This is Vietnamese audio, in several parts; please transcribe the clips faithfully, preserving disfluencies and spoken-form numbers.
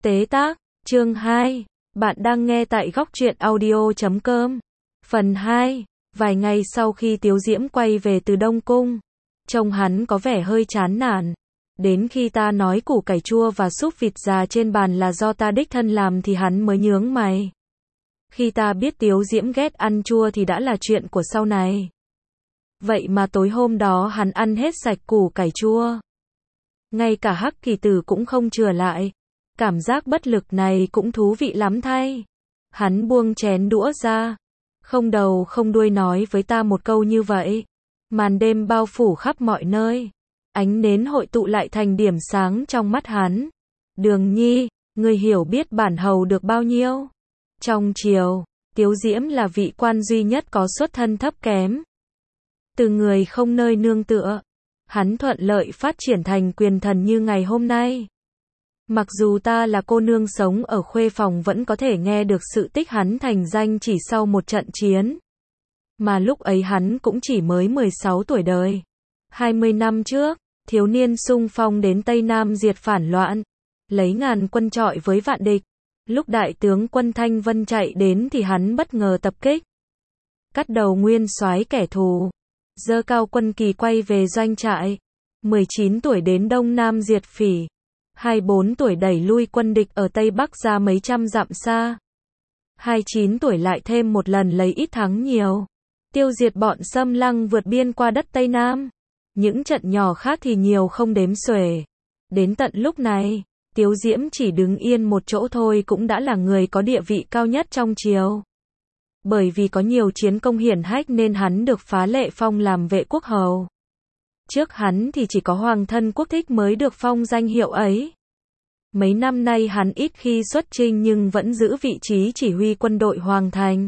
Tế tác, chương hai. Bạn đang nghe tại góc truyện audio chấm com. Phần hai. Vài ngày sau khi Tiếu Diễm quay về từ Đông Cung, trông hắn có vẻ hơi chán nản. Đến khi ta nói củ cải chua và súp vịt già trên bàn là do ta đích thân làm thì hắn mới nhướng mày. Khi ta biết Tiếu Diễm ghét ăn chua thì đã là chuyện của sau này. Vậy mà tối hôm đó hắn ăn hết sạch củ cải chua. Ngay cả Hắc Kỳ Tử cũng không chừa lại. Cảm giác bất lực này cũng thú vị lắm thay. Hắn buông chén đũa ra, không đầu không đuôi nói với ta một câu như vậy. Màn đêm bao phủ khắp mọi nơi. Ánh nến hội tụ lại thành điểm sáng trong mắt hắn. Đường Nhi, ngươi hiểu biết bản hầu được bao nhiêu? Trong triều, Tiếu Diễm là vị quan duy nhất có xuất thân thấp kém. Từ người không nơi nương tựa, hắn thuận lợi phát triển thành quyền thần như ngày hôm nay. Mặc dù ta là cô nương sống ở khuê phòng vẫn có thể nghe được sự tích hắn thành danh chỉ sau một trận chiến. Mà lúc ấy hắn cũng chỉ mới mười sáu tuổi đời. hai mươi năm trước, thiếu niên xung phong đến Tây Nam diệt phản loạn, lấy ngàn quân chọi với vạn địch. Lúc đại tướng quân Thanh Vân chạy đến thì hắn bất ngờ tập kích, cắt đầu nguyên soái kẻ thù, giơ cao quân kỳ quay về doanh trại. mười chín tuổi đến Đông Nam diệt phỉ, hai mươi bốn tuổi đẩy lui quân địch ở Tây Bắc ra mấy trăm dặm xa. hai mươi chín tuổi lại thêm một lần lấy ít thắng nhiều, tiêu diệt bọn Xâm Lăng vượt biên qua đất Tây Nam. Những trận nhỏ khác thì nhiều không đếm xuể. Đến tận lúc này, Tiếu Diễm chỉ đứng yên một chỗ thôi cũng đã là người có địa vị cao nhất trong triều. Bởi vì có nhiều chiến công hiển hách nên hắn được phá lệ phong làm vệ quốc hầu. Trước hắn thì chỉ có Hoàng thân Quốc Thích mới được phong danh hiệu ấy. Mấy năm nay hắn ít khi xuất chinh nhưng vẫn giữ vị trí chỉ huy quân đội Hoàng thành.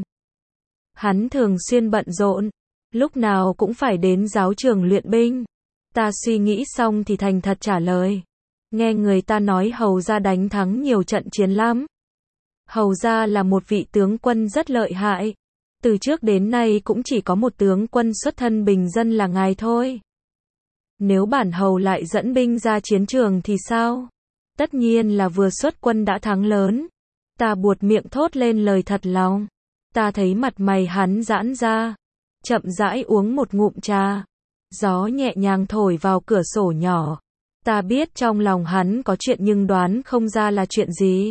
Hắn thường xuyên bận rộn, lúc nào cũng phải đến giáo trường luyện binh. Ta suy nghĩ xong thì thành thật trả lời. Nghe người ta nói hầu gia đánh thắng nhiều trận chiến lắm. Hầu gia là một vị tướng quân rất lợi hại. Từ trước đến nay cũng chỉ có một tướng quân xuất thân bình dân là ngài thôi. Nếu bản hầu lại dẫn binh ra chiến trường thì sao? Tất nhiên là vừa xuất quân đã thắng lớn. Ta buột miệng thốt lên lời thật lòng. Ta thấy mặt mày hắn giãn ra, chậm rãi uống một ngụm trà. Gió nhẹ nhàng thổi vào cửa sổ nhỏ. Ta biết trong lòng hắn có chuyện nhưng đoán không ra là chuyện gì.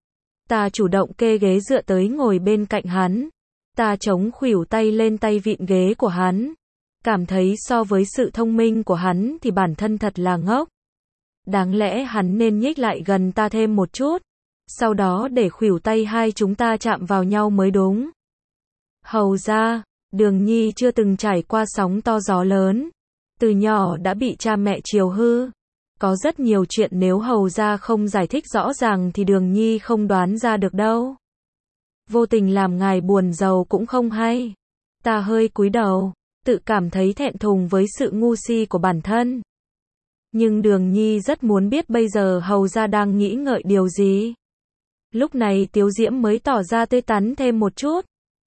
Ta chủ động kê ghế dựa tới ngồi bên cạnh hắn. Ta chống khuỷu tay lên tay vịn ghế của hắn. Cảm thấy so với sự thông minh của hắn thì bản thân thật là ngốc. Đáng lẽ hắn nên nhích lại gần ta thêm một chút. Sau đó để khuỷu tay hai chúng ta chạm vào nhau mới đúng. Hầu ra, Đường Nhi chưa từng trải qua sóng to gió lớn. Từ nhỏ đã bị cha mẹ chiều hư. Có rất nhiều chuyện nếu hầu ra không giải thích rõ ràng thì Đường Nhi không đoán ra được đâu. Vô tình làm ngài buồn giàu cũng không hay. Ta hơi cúi đầu, tự cảm thấy thẹn thùng với sự ngu si của bản thân. Nhưng Đường Nhi rất muốn biết bây giờ hầu ra đang nghĩ ngợi điều gì. Lúc này Tiếu Diễm mới tỏ ra tươi tắn thêm một chút.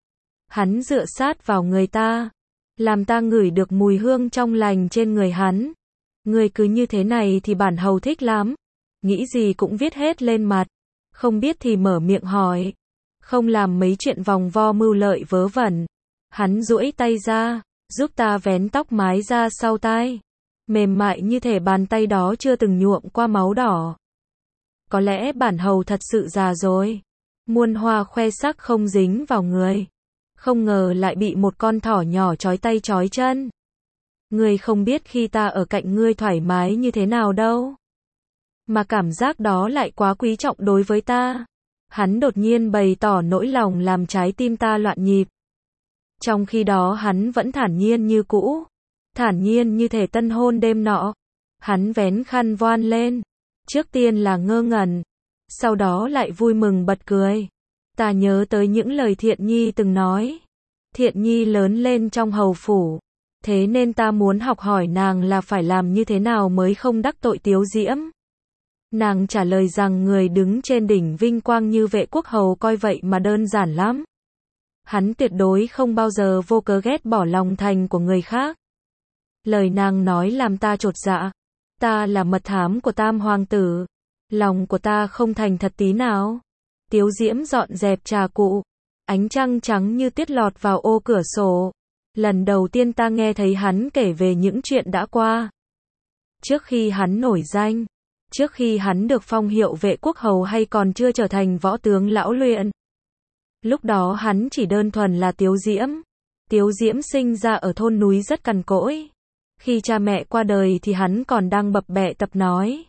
Hắn dựa sát vào người ta, làm ta ngửi được mùi hương trong lành trên người hắn. Người cứ như thế này thì bản hầu thích lắm. Nghĩ gì cũng viết hết lên mặt. Không biết thì mở miệng hỏi. Không làm mấy chuyện vòng vo mưu lợi vớ vẩn. Hắn duỗi tay ra, giúp ta vén tóc mái ra sau tai. Mềm mại như thể bàn tay đó chưa từng nhuộm qua máu đỏ. Có lẽ bản hầu thật sự già rồi. Muôn hoa khoe sắc không dính vào người. Không ngờ lại bị một con thỏ nhỏ trói tay trói chân. Ngươi không biết khi ta ở cạnh ngươi thoải mái như thế nào đâu. Mà cảm giác đó lại quá quý trọng đối với ta. Hắn đột nhiên bày tỏ nỗi lòng làm trái tim ta loạn nhịp. Trong khi đó hắn vẫn thản nhiên như cũ. Thản nhiên như thể tân hôn đêm nọ. Hắn vén khăn voan lên. Trước tiên là ngơ ngẩn. Sau đó lại vui mừng bật cười. Ta nhớ tới những lời Thiện Nhi từng nói. Thiện Nhi lớn lên trong hầu phủ. Thế nên ta muốn học hỏi nàng là phải làm như thế nào mới không đắc tội Tiếu Diễm. Nàng trả lời rằng người đứng trên đỉnh vinh quang như vệ quốc hầu coi vậy mà đơn giản lắm. Hắn tuyệt đối không bao giờ vô cớ ghét bỏ lòng thành của người khác. Lời nàng nói làm ta chột dạ. Ta là mật thám của Tam Hoàng tử. Lòng của ta không thành thật tí nào. Tiếu Diễm dọn dẹp trà cụ. Ánh trăng trắng như tiết lọt vào ô cửa sổ. Lần đầu tiên ta nghe thấy hắn kể về những chuyện đã qua. Trước khi hắn nổi danh, trước khi hắn được phong hiệu vệ quốc hầu hay còn chưa trở thành võ tướng lão luyện. Lúc đó hắn chỉ đơn thuần là Tiếu Diễm. Tiếu Diễm sinh ra ở thôn núi rất cằn cỗi. Khi cha mẹ qua đời thì hắn còn đang bập bẹ tập nói.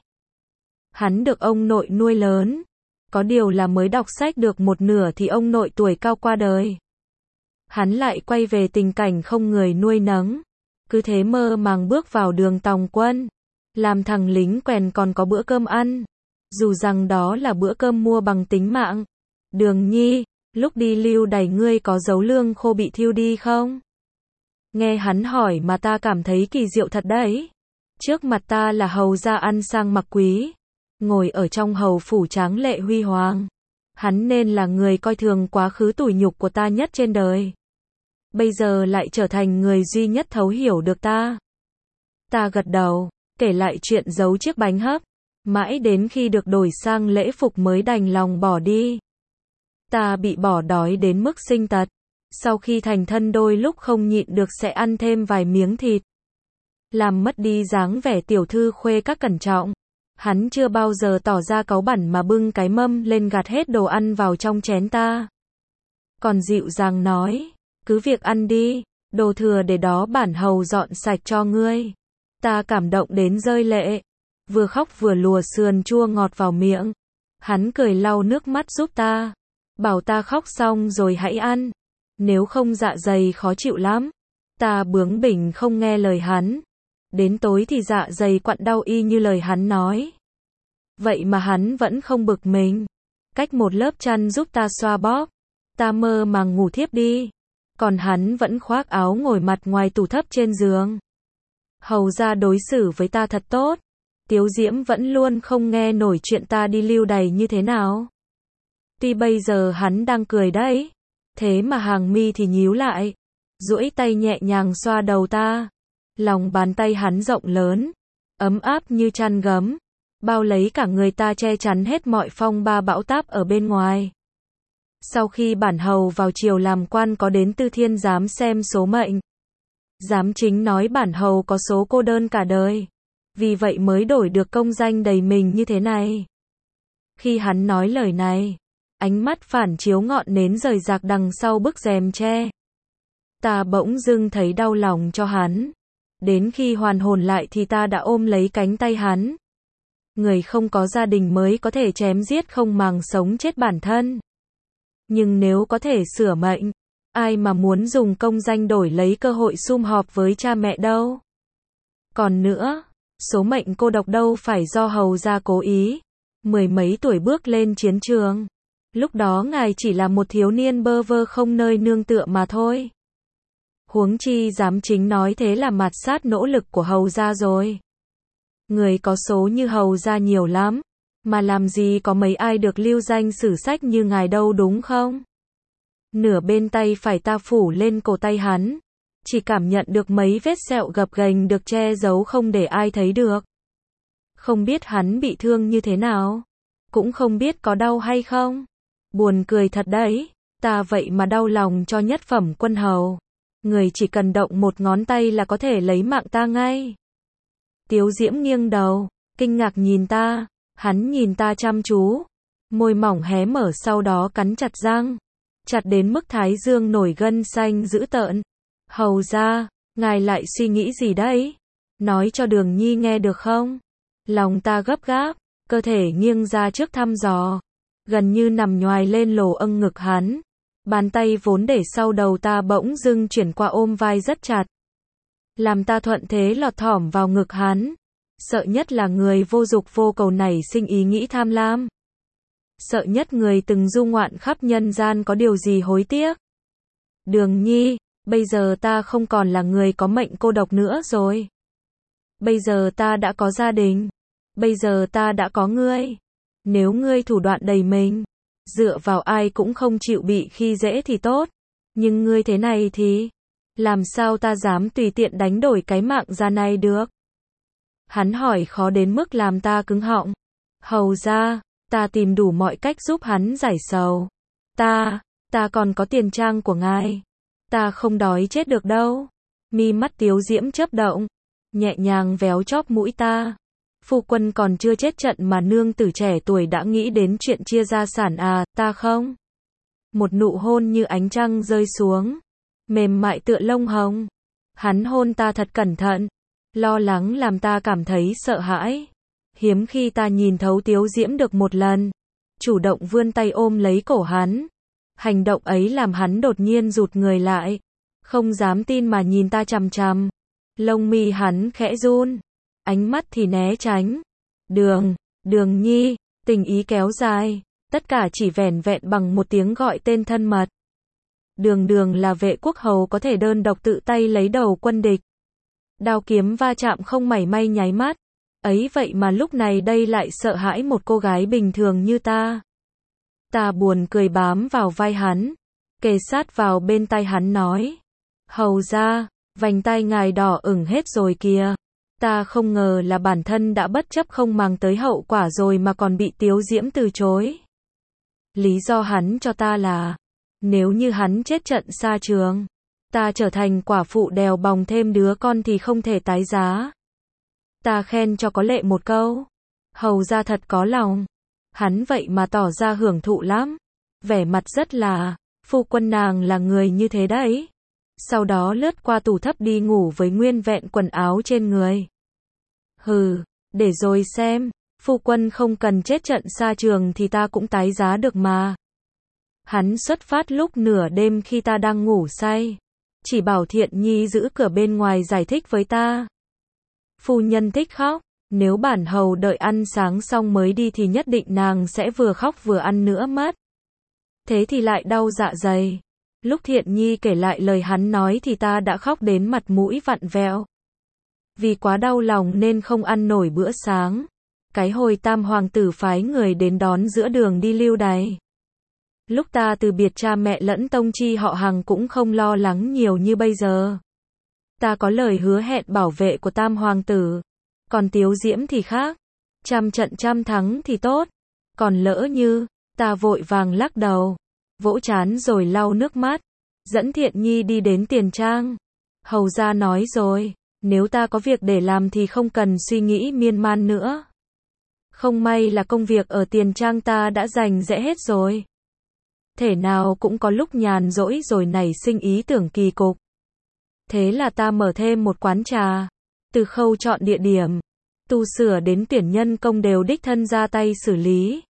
Hắn được ông nội nuôi lớn. Có điều là mới đọc sách được một nửa thì ông nội tuổi cao qua đời. Hắn lại quay về tình cảnh không người nuôi nấng. Cứ thế mơ màng bước vào đường tòng quân. Làm thằng lính quèn còn có bữa cơm ăn. Dù rằng đó là bữa cơm mua bằng tính mạng. Đường Nhi, lúc đi lưu đày ngươi có giấu lương khô bị thiêu đi không? Nghe hắn hỏi mà ta cảm thấy kỳ diệu thật đấy. Trước mặt ta là hầu gia ăn sang mặc quý. Ngồi ở trong hầu phủ tráng lệ huy hoàng. Hắn nên là người coi thường quá khứ tủi nhục của ta nhất trên đời. Bây giờ lại trở thành người duy nhất thấu hiểu được ta. Ta gật đầu, kể lại chuyện giấu chiếc bánh hấp. Mãi đến khi được đổi sang lễ phục mới đành lòng bỏ đi. Ta bị bỏ đói đến mức sinh tật. Sau khi thành thân đôi lúc không nhịn được sẽ ăn thêm vài miếng thịt. Làm mất đi dáng vẻ tiểu thư khuê các cẩn trọng. Hắn chưa bao giờ tỏ ra cáu bẳn mà bưng cái mâm lên gạt hết đồ ăn vào trong chén ta. Còn dịu dàng nói, cứ việc ăn đi, đồ thừa để đó bản hầu dọn sạch cho ngươi. Ta cảm động đến rơi lệ, vừa khóc vừa lùa sườn chua ngọt vào miệng. Hắn cười lau nước mắt giúp ta, bảo ta khóc xong rồi hãy ăn, nếu không dạ dày khó chịu lắm. Ta bướng bỉnh không nghe lời hắn. Đến tối thì dạ dày quặn đau y như lời hắn nói. Vậy mà hắn vẫn không bực mình. Cách một lớp chăn giúp ta xoa bóp. Ta mơ màng ngủ thiếp đi. Còn hắn vẫn khoác áo ngồi mặt ngoài tủ thấp trên giường. Hầu ra đối xử với ta thật tốt. Tiếu Diễm vẫn luôn không nghe nổi chuyện ta đi lưu đày như thế nào. Tuy bây giờ hắn đang cười đấy. Thế mà hàng mi thì nhíu lại. Duỗi tay nhẹ nhàng xoa đầu ta. Lòng bàn tay hắn rộng lớn, ấm áp như chăn gấm, bao lấy cả người ta che chắn hết mọi phong ba bão táp ở bên ngoài. Sau khi bản hầu vào triều làm quan có đến Tư Thiên giám xem số mệnh. Giám chính nói bản hầu có số cô đơn cả đời, vì vậy mới đổi được công danh đầy mình như thế này. Khi hắn nói lời này, ánh mắt phản chiếu ngọn nến rời rạc đằng sau bức rèm tre. Ta bỗng dưng thấy đau lòng cho hắn. Đến khi hoàn hồn lại thì ta đã ôm lấy cánh tay hắn. Người không có gia đình mới có thể chém giết không màng sống chết bản thân. Nhưng nếu có thể sửa mệnh, ai mà muốn dùng công danh đổi lấy cơ hội sum họp với cha mẹ đâu. Còn nữa, số mệnh cô độc đâu phải do hầu gia cố ý. Mười mấy tuổi bước lên chiến trường. Lúc đó ngài chỉ là một thiếu niên bơ vơ không nơi nương tựa mà thôi. Huống chi giám chính nói thế là mạt sát nỗ lực của hầu gia rồi. Người có số như hầu gia nhiều lắm, mà làm gì có mấy ai được lưu danh sử sách như ngài đâu đúng không? Nửa bên tay phải ta phủ lên cổ tay hắn, chỉ cảm nhận được mấy vết sẹo gập ghềnh được che giấu không để ai thấy được. Không biết hắn bị thương như thế nào, cũng không biết có đau hay không. Buồn cười thật đấy, ta vậy mà đau lòng cho nhất phẩm quân hầu. Người chỉ cần động một ngón tay là có thể lấy mạng ta ngay. Tiếu Diễm nghiêng đầu, kinh ngạc nhìn ta, hắn nhìn ta chăm chú, môi mỏng hé mở sau đó cắn chặt răng, chặt đến mức thái dương nổi gân xanh dữ tợn. Hầu ra, ngài lại suy nghĩ gì đấy? Nói cho Đường Nhi nghe được không? Lòng ta gấp gáp, cơ thể nghiêng ra trước thăm dò, gần như nằm nhoài lên lồ âng ngực hắn. Bàn tay vốn để sau đầu ta bỗng dưng chuyển qua ôm vai rất chặt. Làm ta thuận thế lọt thỏm vào ngực hắn. Sợ nhất là người vô dục vô cầu nảy sinh ý nghĩ tham lam. Sợ nhất người từng du ngoạn khắp nhân gian có điều gì hối tiếc. Đường Nhi, bây giờ ta không còn là người có mệnh cô độc nữa rồi. Bây giờ ta đã có gia đình. Bây giờ ta đã có ngươi. Nếu ngươi thủ đoạn đầy mình, dựa vào ai cũng không chịu bị khi dễ thì tốt. Nhưng ngươi thế này thì, làm sao ta dám tùy tiện đánh đổi cái mạng ra này được? Hắn hỏi khó đến mức làm ta cứng họng. Hầu ra, ta tìm đủ mọi cách giúp hắn giải sầu. Ta, ta còn có tiền trang của ngài. Ta không đói chết được đâu. Mi mắt Tiếu Diễm chớp động, nhẹ nhàng véo chóp mũi ta. Phu quân còn chưa chết trận mà nương tử trẻ tuổi đã nghĩ đến chuyện chia gia sản à, ta không? Một nụ hôn như ánh trăng rơi xuống, mềm mại tựa lông hồng. Hắn hôn ta thật cẩn thận, lo lắng làm ta cảm thấy sợ hãi. Hiếm khi ta nhìn thấu Tiếu Diễm được một lần, chủ động vươn tay ôm lấy cổ hắn. Hành động ấy làm hắn đột nhiên rụt người lại, không dám tin mà nhìn ta chằm chằm. Lông mi hắn khẽ run, ánh mắt thì né tránh. Đường, Đường Nhi, tình ý kéo dài, tất cả chỉ vẻn vẹn bằng một tiếng gọi tên thân mật. Đường Đường là vệ quốc hầu có thể đơn độc tự tay lấy đầu quân địch. Đao kiếm va chạm không mảy may nháy mắt. Ấy vậy mà lúc này đây lại sợ hãi một cô gái bình thường như ta. Ta buồn cười bám vào vai hắn, kề sát vào bên tai hắn nói. Hầu ra, vành tai ngài đỏ ửng hết rồi kìa. Ta không ngờ là bản thân đã bất chấp không màng tới hậu quả rồi mà còn bị Tiếu Diễm từ chối. Lý do hắn cho ta là, nếu như hắn chết trận xa trường, ta trở thành quả phụ đèo bòng thêm đứa con thì không thể tái giá. Ta khen cho có lệ một câu. Hầu ra thật có lòng. Hắn vậy mà tỏ ra hưởng thụ lắm. Vẻ mặt rất là, phu quân nàng là người như thế đấy. Sau đó lướt qua tủ thấp đi ngủ với nguyên vẹn quần áo trên người. Hừ, để rồi xem, phu quân không cần chết trận xa trường thì ta cũng tái giá được mà. Hắn xuất phát lúc nửa đêm khi ta đang ngủ say. Chỉ bảo Thiện Nhi giữ cửa bên ngoài giải thích với ta. Phu nhân thích khóc, nếu bản hầu đợi ăn sáng xong mới đi thì nhất định nàng sẽ vừa khóc vừa ăn nữa mất. Thế thì lại đau dạ dày. Lúc Thiện Nhi kể lại lời hắn nói thì ta đã khóc đến mặt mũi vặn vẹo. Vì quá đau lòng nên không ăn nổi bữa sáng. Cái hồi Tam hoàng tử phái người đến đón giữa đường đi lưu đày. Lúc ta từ biệt cha mẹ lẫn tông chi họ Hàng cũng không lo lắng nhiều như bây giờ. Ta có lời hứa hẹn bảo vệ của Tam hoàng tử. Còn Tiếu Diễm thì khác. Trăm trận trăm thắng thì tốt. Còn lỡ như, ta vội vàng lắc đầu, vỗ trán rồi lau nước mắt, dẫn Thiện Nhi đi đến tiền trang. Hầu ra nói rồi, nếu ta có việc để làm thì không cần suy nghĩ miên man nữa. Không may là công việc ở tiền trang ta đã dành dẽ hết rồi. Thể nào cũng có lúc nhàn rỗi rồi nảy sinh ý tưởng kỳ cục. Thế là ta mở thêm một quán trà. Từ khâu chọn địa điểm, tu sửa đến tuyển nhân công đều đích thân ra tay xử lý.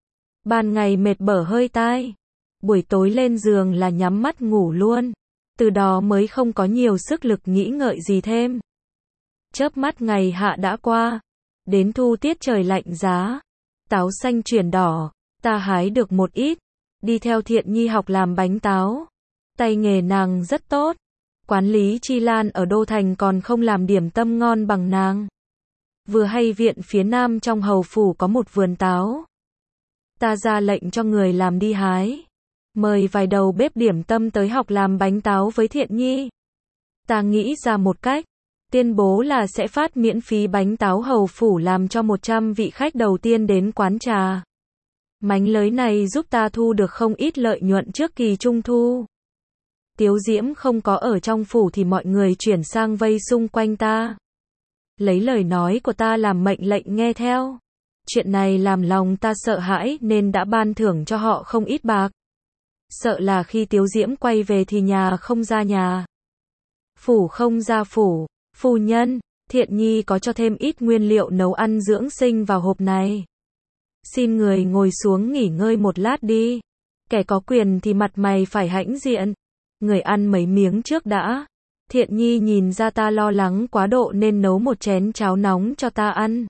Ban ngày mệt bở hơi tai, buổi tối lên giường là nhắm mắt ngủ luôn. Từ đó mới không có nhiều sức lực nghĩ ngợi gì thêm. Chớp mắt ngày hạ đã qua, đến thu tiết trời lạnh giá, táo xanh chuyển đỏ, ta hái được một ít, đi theo Thiện Nhi học làm bánh táo. Tay nghề nàng rất tốt. Quán Lý Chi Lan ở Đô Thành còn không làm điểm tâm ngon bằng nàng. Vừa hay viện phía nam trong hầu phủ có một vườn táo. Ta ra lệnh cho người làm đi hái. Mời vài đầu bếp điểm tâm tới học làm bánh táo với Thiện Nhi. Ta nghĩ ra một cách, tuyên bố là sẽ phát miễn phí bánh táo hầu phủ làm cho một trăm vị khách đầu tiên đến quán trà. Mánh lới này giúp ta thu được không ít lợi nhuận trước kỳ trung thu. Tiếu Diễm không có ở trong phủ thì mọi người chuyển sang vây xung quanh ta. Lấy lời nói của ta làm mệnh lệnh nghe theo. Chuyện này làm lòng ta sợ hãi nên đã ban thưởng cho họ không ít bạc. Sợ là khi Tiếu Diễm quay về thì nhà không ra nhà, phủ không ra phủ. Phu nhân, Thiện Nhi có cho thêm ít nguyên liệu nấu ăn dưỡng sinh vào hộp này. Xin người ngồi xuống nghỉ ngơi một lát đi. Kẻ có quyền thì mặt mày phải hãnh diện. Người ăn mấy miếng trước đã. Thiện Nhi nhìn ra ta lo lắng quá độ nên nấu một chén cháo nóng cho ta ăn.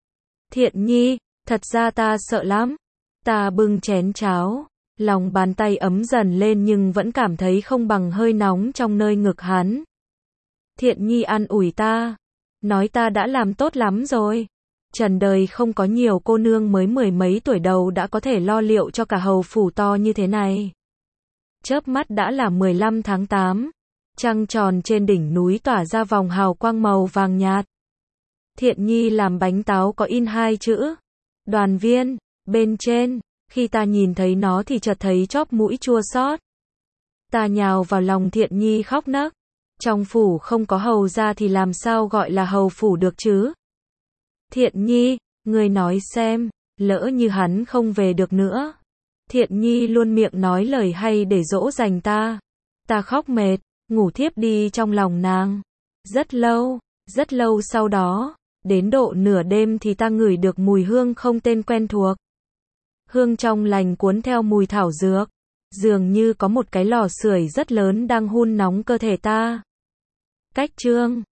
Thiện Nhi, thật ra ta sợ lắm. Ta bưng chén cháo, lòng bàn tay ấm dần lên nhưng vẫn cảm thấy không bằng hơi nóng trong nơi ngực hắn. Thiện Nhi an ủi ta, nói ta đã làm tốt lắm rồi. Trần đời không có nhiều cô nương mới mười mấy tuổi đầu đã có thể lo liệu cho cả hầu phủ to như thế này. Chớp mắt đã là mười lăm tháng tám. Trăng tròn trên đỉnh núi tỏa ra vòng hào quang màu vàng nhạt. Thiện Nhi làm bánh táo có in hai chữ. Đoàn viên, bên trên, khi ta nhìn thấy nó thì chợt thấy chóp mũi chua xót. Ta nhào vào lòng Thiện Nhi khóc nấc. Trong phủ không có hầu gia thì làm sao gọi là hầu phủ được chứ? Thiện Nhi, ngươi nói xem, lỡ như hắn không về được nữa. Thiện Nhi luôn miệng nói lời hay để dỗ dành ta. Ta khóc mệt, ngủ thiếp đi trong lòng nàng. Rất lâu, rất lâu sau đó, đến độ nửa đêm thì ta ngửi được mùi hương không tên quen thuộc. Hương trong lành cuốn theo mùi thảo dược. Dường như có một cái lò sưởi rất lớn đang hun nóng cơ thể ta. Cách chương